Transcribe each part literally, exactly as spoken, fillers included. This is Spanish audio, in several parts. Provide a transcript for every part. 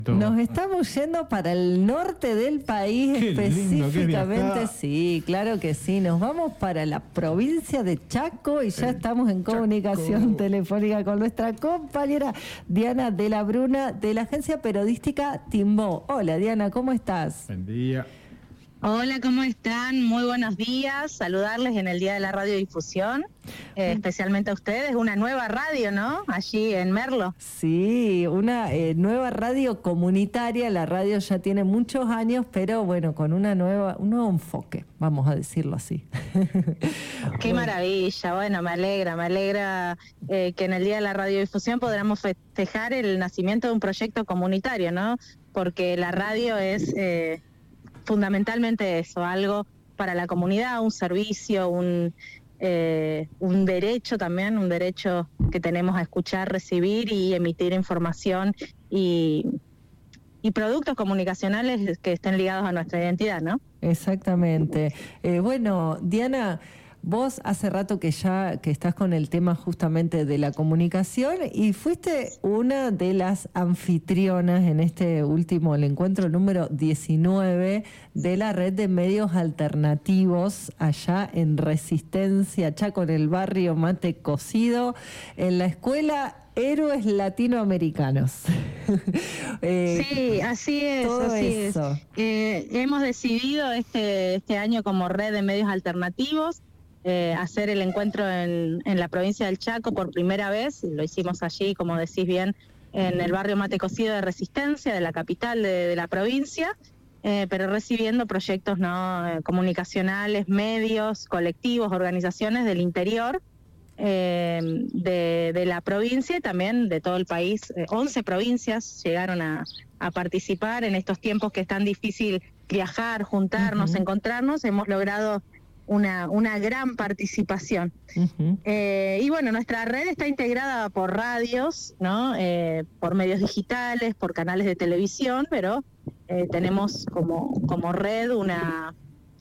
Nos estamos yendo para el norte del país, qué específicamente, lindo, sí, claro que sí. Nos vamos para la provincia de Chaco y ya El estamos en Chaco. comunicación telefónica con nuestra compañera Diana de la Bruna de la agencia periodística Timbó. Hola Diana, ¿cómo estás? Buen día. Hola, ¿cómo están? Muy buenos días. Saludarles en el Día de la Radiodifusión, eh, especialmente a ustedes. Una nueva radio, ¿no? Allí en Merlo. Sí, una eh, nueva radio comunitaria. La radio ya tiene muchos años, pero bueno, con una nueva, un nuevo enfoque, vamos a decirlo así. Qué maravilla. Bueno, me alegra, me alegra eh, que en el Día de la Radiodifusión podamos festejar el nacimiento de un proyecto comunitario, ¿no? Porque la radio es... Eh, fundamentalmente eso, algo para la comunidad, un servicio, un, eh, un derecho también, un derecho que tenemos a escuchar, recibir y emitir información y, y productos comunicacionales que estén ligados a nuestra identidad, ¿no? Exactamente. Eh, bueno, Diana, vos hace rato que ya que estás con el tema justamente de la comunicación y fuiste una de las anfitrionas en este último, el encuentro número diecinueve de la red de medios alternativos allá en Resistencia, Chaco, en el barrio Mate Cocido, en la escuela Héroes Latinoamericanos. eh, sí, así es, así eso. es. Eh, hemos decidido este, este año como red de medios alternativos Eh, hacer el encuentro en, en la provincia del Chaco por primera vez. Lo hicimos allí, como decís bien, en el barrio Mate Cocido de Resistencia, de la capital de, de la provincia, eh, pero recibiendo proyectos no eh, comunicacionales, medios, colectivos, organizaciones del interior eh, de, de la provincia y también de todo el país. Eh, once provincias llegaron a, a participar en estos tiempos que es tan difícil viajar, juntarnos, uh-huh. encontrarnos. Hemos logrado Una, una gran participación. Uh-huh. Eh, y bueno, nuestra red está integrada por radios, ¿no? Eh, por medios digitales, por canales de televisión, pero eh, tenemos como, como red una,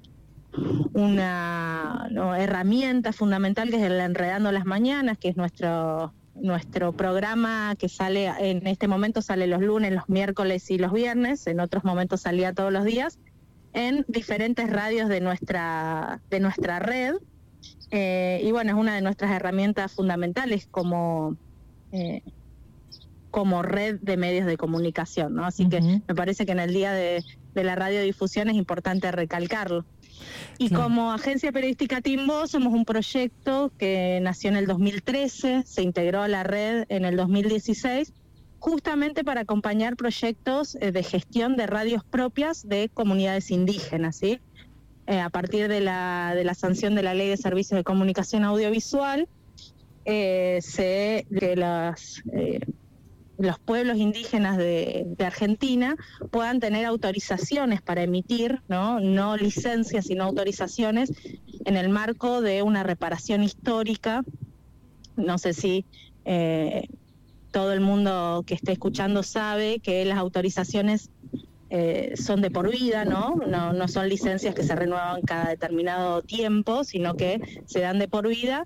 una ¿no? herramienta fundamental que es el Enredando las Mañanas, que es nuestro, nuestro programa que sale, en este momento sale los lunes, los miércoles y los viernes, en otros momentos salía todos los días, en diferentes radios de nuestra de nuestra red eh, y bueno, es una de nuestras herramientas fundamentales como eh, como red de medios de comunicación, ¿no? Así uh-huh. que me parece que en el Día de, de la Radiodifusión es importante recalcarlo. Y claro. Como agencia periodística Timbó somos un proyecto que nació en el dos mil trece, se integró a la red en el dos mil dieciséis, justamente para acompañar proyectos eh, de gestión de radios propias de comunidades indígenas, ¿sí? Eh, a partir de la, de la sanción de la Ley de Servicios de Comunicación Audiovisual, eh, se, que las, eh, los pueblos indígenas de, de Argentina puedan tener autorizaciones para emitir, ¿no? No licencias, sino autorizaciones en el marco de una reparación histórica. No sé si... Eh, todo el mundo que esté escuchando sabe que las autorizaciones eh, son de por vida, ¿no? ¿no? No son licencias que se renuevan cada determinado tiempo, sino que se dan de por vida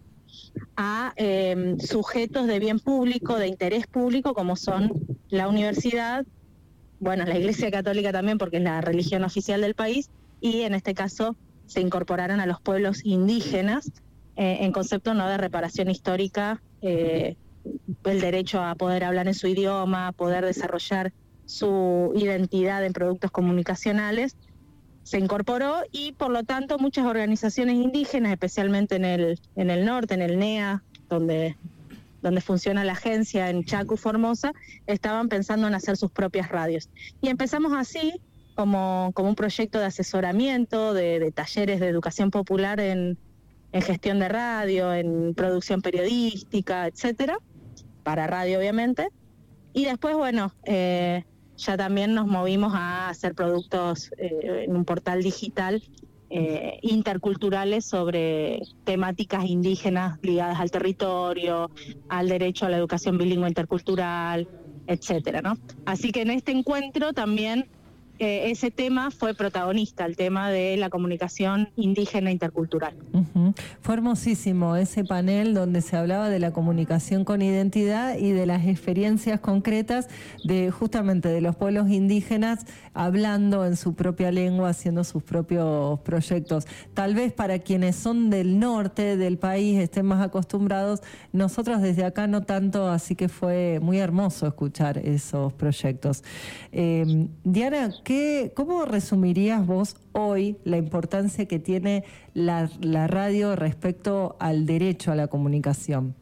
a eh, sujetos de bien público, de interés público, como son la universidad, bueno, la Iglesia Católica también, porque es la religión oficial del país, y en este caso se incorporaron a los pueblos indígenas eh, en concepto no de reparación histórica, eh, el derecho a poder hablar en su idioma, a poder desarrollar su identidad en productos comunicacionales, se incorporó y por lo tanto muchas organizaciones indígenas, especialmente en el en el norte, en el N E A, donde, donde funciona la agencia en Chaco y Formosa, estaban pensando en hacer sus propias radios. Y empezamos así, como, como un proyecto de asesoramiento, de, de talleres de educación popular en, en gestión de radio, en producción periodística, etcétera, para radio obviamente, y después bueno eh, ya también nos movimos a hacer productos eh, en un portal digital eh, interculturales sobre temáticas indígenas ligadas al territorio, al derecho a la educación bilingüe intercultural, etcétera, ¿no? Así que en este encuentro también eh, ese tema fue protagonista, el tema de la comunicación indígena intercultural. Uh-huh. Fue hermosísimo ese panel donde se hablaba de la comunicación con identidad y de las experiencias concretas de justamente de los pueblos indígenas hablando en su propia lengua, haciendo sus propios proyectos. Tal vez para quienes son del norte del país estén más acostumbrados, nosotros desde acá no tanto, así que fue muy hermoso escuchar esos proyectos. Eh, Diana, ¿qué, ¿cómo resumirías vos hoy la importancia que tiene la, la radio respecto al derecho a la comunicación?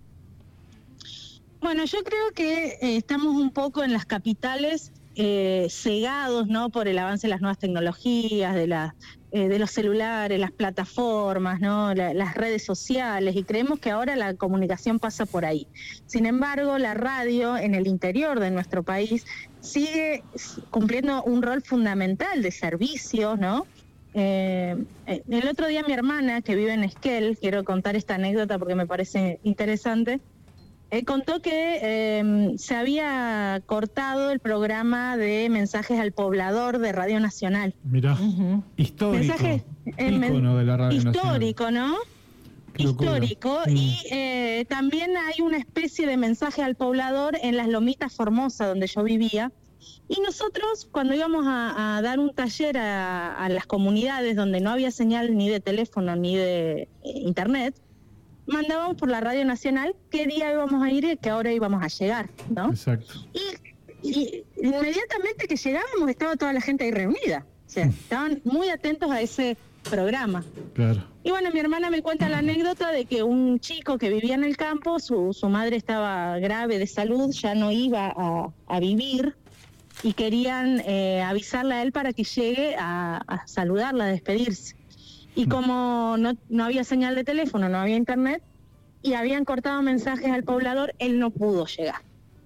Bueno, yo creo que eh, estamos un poco en las capitales eh, cegados, ¿no?, por el avance de las nuevas tecnologías, de, la, eh, de los celulares, las plataformas, ¿no?, la, las redes sociales, y creemos que ahora la comunicación pasa por ahí. Sin embargo, la radio en el interior de nuestro país sigue cumpliendo un rol fundamental de servicio, ¿no? Eh, el otro día mi hermana, que vive en Esquel, quiero contar esta anécdota porque me parece interesante, eh, contó que eh, se había cortado el programa de mensajes al poblador de Radio Nacional. Mirá, uh-huh. histórico, mensajes, eh, ícono de la Radio histórico, Nacional. ¿no? Histórico, mm. y eh, también hay una especie de mensaje al poblador en las Lomitas Formosa, donde yo vivía, y nosotros cuando íbamos a, a dar un taller a, a las comunidades donde no había señal ni de teléfono ni de eh, internet, mandábamos por la Radio Nacional qué día íbamos a ir y qué hora íbamos a llegar, ¿no? Exacto. Y, y inmediatamente que llegábamos estaba toda la gente ahí reunida, o sea, estaban muy atentos a ese programa. Claro. Y bueno, mi hermana me cuenta la anécdota de que un chico que vivía en el campo, su, su madre estaba grave de salud, ya no iba a, a vivir, y querían eh, avisarle a él para que llegue a, a saludarla, a despedirse. Y como no, no había señal de teléfono, no había internet, y habían cortado mensajes al poblador, él no pudo llegar.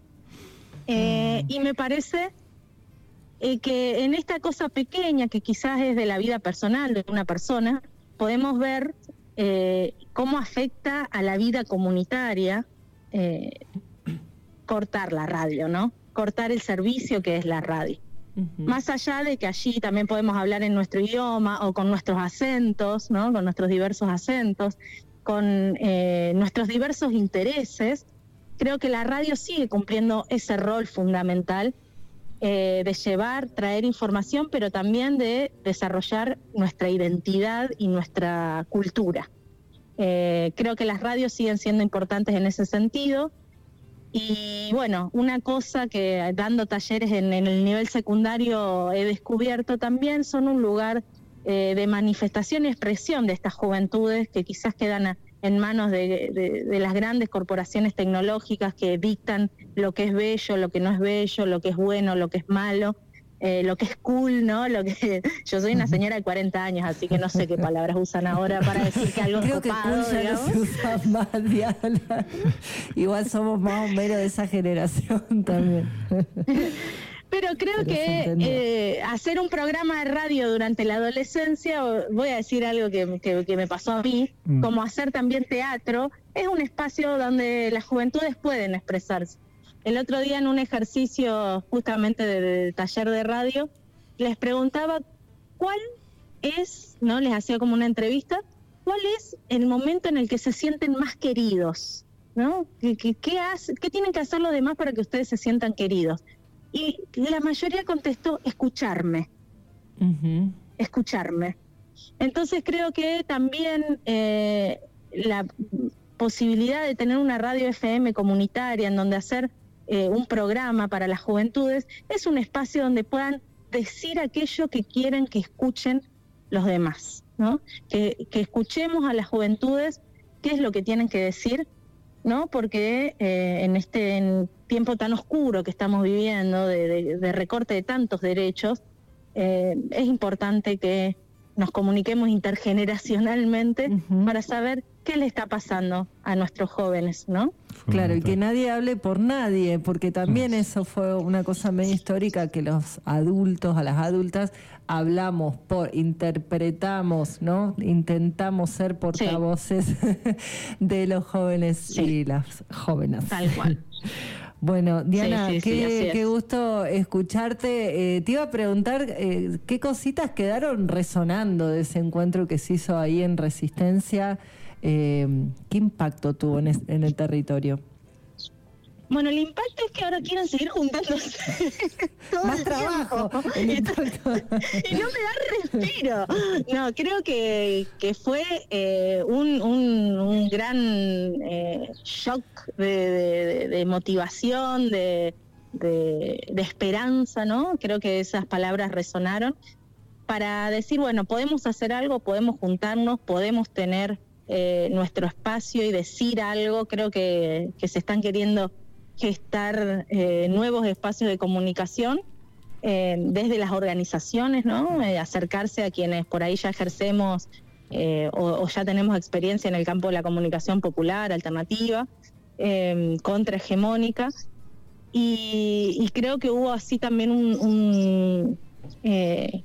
Eh, y me parece eh, que en esta cosa pequeña, que quizás es de la vida personal de una persona, podemos ver eh, cómo afecta a la vida comunitaria eh, cortar la radio, ¿no? Cortar el servicio que es la radio. Uh-huh. Más allá de que allí también podemos hablar en nuestro idioma o con nuestros acentos, ¿no?, con nuestros diversos acentos, con eh, nuestros diversos intereses, creo que la radio sigue cumpliendo ese rol fundamental eh, de llevar, traer información, pero también de desarrollar nuestra identidad y nuestra cultura. Eh, creo que las radios siguen siendo importantes en ese sentido. Y bueno, una cosa que dando talleres en, en el nivel secundario he descubierto también son un lugar eh, de manifestación y expresión de estas juventudes que quizás quedan a, en manos de, de, de las grandes corporaciones tecnológicas que dictan lo que es bello, lo que no es bello, lo que es bueno, lo que es malo, eh, lo que es cool, ¿no? Lo que yo soy una señora de cuarenta años, así que no sé qué palabras usan ahora para decir que algo es Creo copado, que cool ya no se usa más, Diana. Igual somos más o menos de esa generación también. Pero creo Pero que eh, hacer un programa de radio durante la adolescencia, voy a decir algo que, que, que me pasó a mí, mm. como hacer también teatro, es un espacio donde las juventudes pueden expresarse. El otro día en un ejercicio justamente de, de taller de radio, les preguntaba cuál es, ¿no? Les hacía como una entrevista, cuál es el momento en el que se sienten más queridos, ¿no? ¿Qué, qué, qué, hace, qué tienen que hacer los demás para que ustedes se sientan queridos? Y la mayoría contestó, escucharme. Uh-huh. Escucharme. Entonces creo que también eh, la posibilidad de tener una radio F M comunitaria en donde hacer eh, un programa para las juventudes es un espacio donde puedan decir aquello que quieren que escuchen los demás, ¿no? Que, que escuchemos a las juventudes qué es lo que tienen que decir, ¿no? Porque eh, en este en tiempo tan oscuro que estamos viviendo, de, de, de recorte de tantos derechos, eh, es importante que nos comuniquemos intergeneracionalmente uh-huh. para saber qué le está pasando a nuestros jóvenes, ¿no? Claro, y que nadie hable por nadie, porque también eso fue una cosa medio histórica, que los adultos, a las adultas, hablamos, por interpretamos, ¿no? Intentamos ser portavoces sí. de los jóvenes sí. y las jóvenes. Tal cual. Bueno, Diana, Sí, sí, sí, así qué, es. qué gusto escucharte. Eh, te iba a preguntar eh, qué cositas quedaron resonando de ese encuentro que se hizo ahí en Resistencia. Eh, ¿Qué impacto tuvo en, es- en el territorio? Bueno, el impacto es que ahora quieren seguir juntándose todo Más el trabajo. tiempo. el Y, impacto. y no me da respiro. No, creo que, que fue eh, un, un, un gran eh, shock de, de, de motivación, de, de, de esperanza, ¿no? Creo que esas palabras resonaron para decir, bueno, podemos hacer algo, podemos juntarnos, podemos tener eh, nuestro espacio y decir algo. Creo que, que se están queriendo gestar eh, nuevos espacios de comunicación eh, desde las organizaciones, ¿no? Eh, acercarse a quienes por ahí ya ejercemos eh, o, o ya tenemos experiencia en el campo de la comunicación popular, alternativa, eh, contrahegemónica. Y, y creo que hubo así también un... un eh,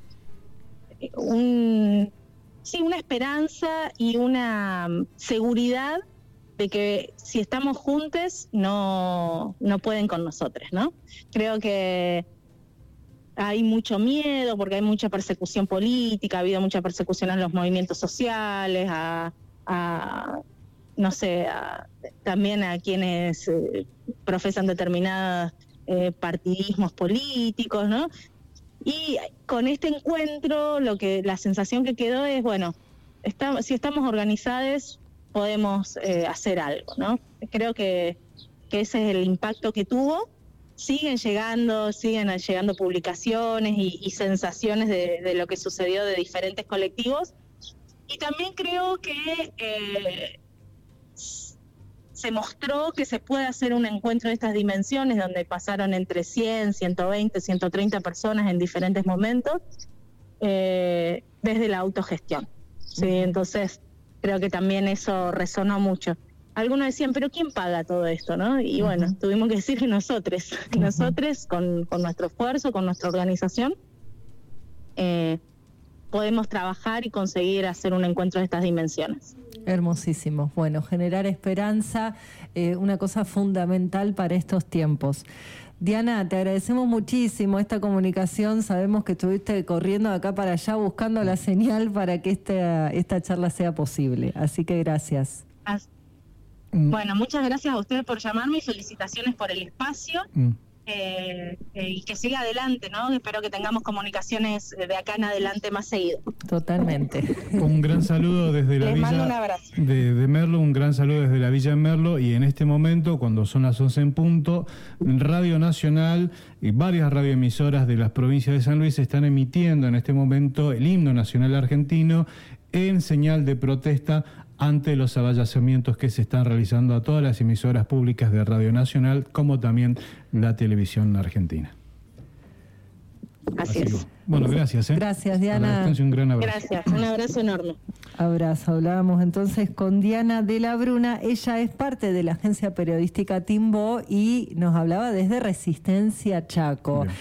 un sí, una esperanza y una seguridad de que si estamos juntos no, no pueden con nosotros, ¿no? Creo que hay mucho miedo porque hay mucha persecución política, ha habido mucha persecución a los movimientos sociales, a, a no sé, a, también a quienes eh, profesan determinados eh, partidismos políticos, ¿no? Y con este encuentro, lo que la sensación que quedó es, bueno, está, si estamos organizados, podemos eh, hacer algo, ¿no? Creo que, que ese es el impacto que tuvo. Siguen llegando, siguen llegando publicaciones y, y sensaciones de, de lo que sucedió de diferentes colectivos. Y también creo que eh, se mostró que se puede hacer un encuentro de estas dimensiones donde pasaron entre cien, ciento veinte, ciento treinta personas en diferentes momentos eh, desde la autogestión. ¿Sí? Entonces creo que también eso resonó mucho. Algunos decían, pero ¿quién paga todo esto? ¿No? Y uh-huh. bueno, tuvimos que decir que nosotros, uh-huh. nosotros con, con nuestro esfuerzo, con nuestra organización, eh, podemos trabajar y conseguir hacer un encuentro de estas dimensiones. Hermosísimo. Bueno, generar esperanza, eh, una cosa fundamental para estos tiempos. Diana, te agradecemos muchísimo esta comunicación. Sabemos que estuviste corriendo de acá para allá buscando la señal para que esta, esta charla sea posible. Así que gracias. As- bueno, muchas gracias a ustedes por llamarme y felicitaciones por el espacio. Mm. Eh, eh, y que siga adelante, ¿no? Espero que tengamos comunicaciones de acá en adelante más seguido. Totalmente. Un gran saludo desde la Les villa mando un abrazo. De, de Merlo, un gran saludo desde la villa de Merlo, y en este momento, cuando son las once en punto, Radio Nacional y varias radioemisoras de las provincias de San Luis están emitiendo en este momento el himno nacional argentino en señal de protesta ante los avallazamientos que se están realizando a todas las emisoras públicas de Radio Nacional, como también la televisión argentina. Así, Así es. Que, bueno, gracias. ¿eh? Gracias, Diana. Un gran abrazo. Gracias, un abrazo enorme. Abrazo. Hablábamos entonces con Diana de la Bruna. Ella es parte de la agencia periodística Timbó y nos hablaba desde Resistencia Chaco. Bien.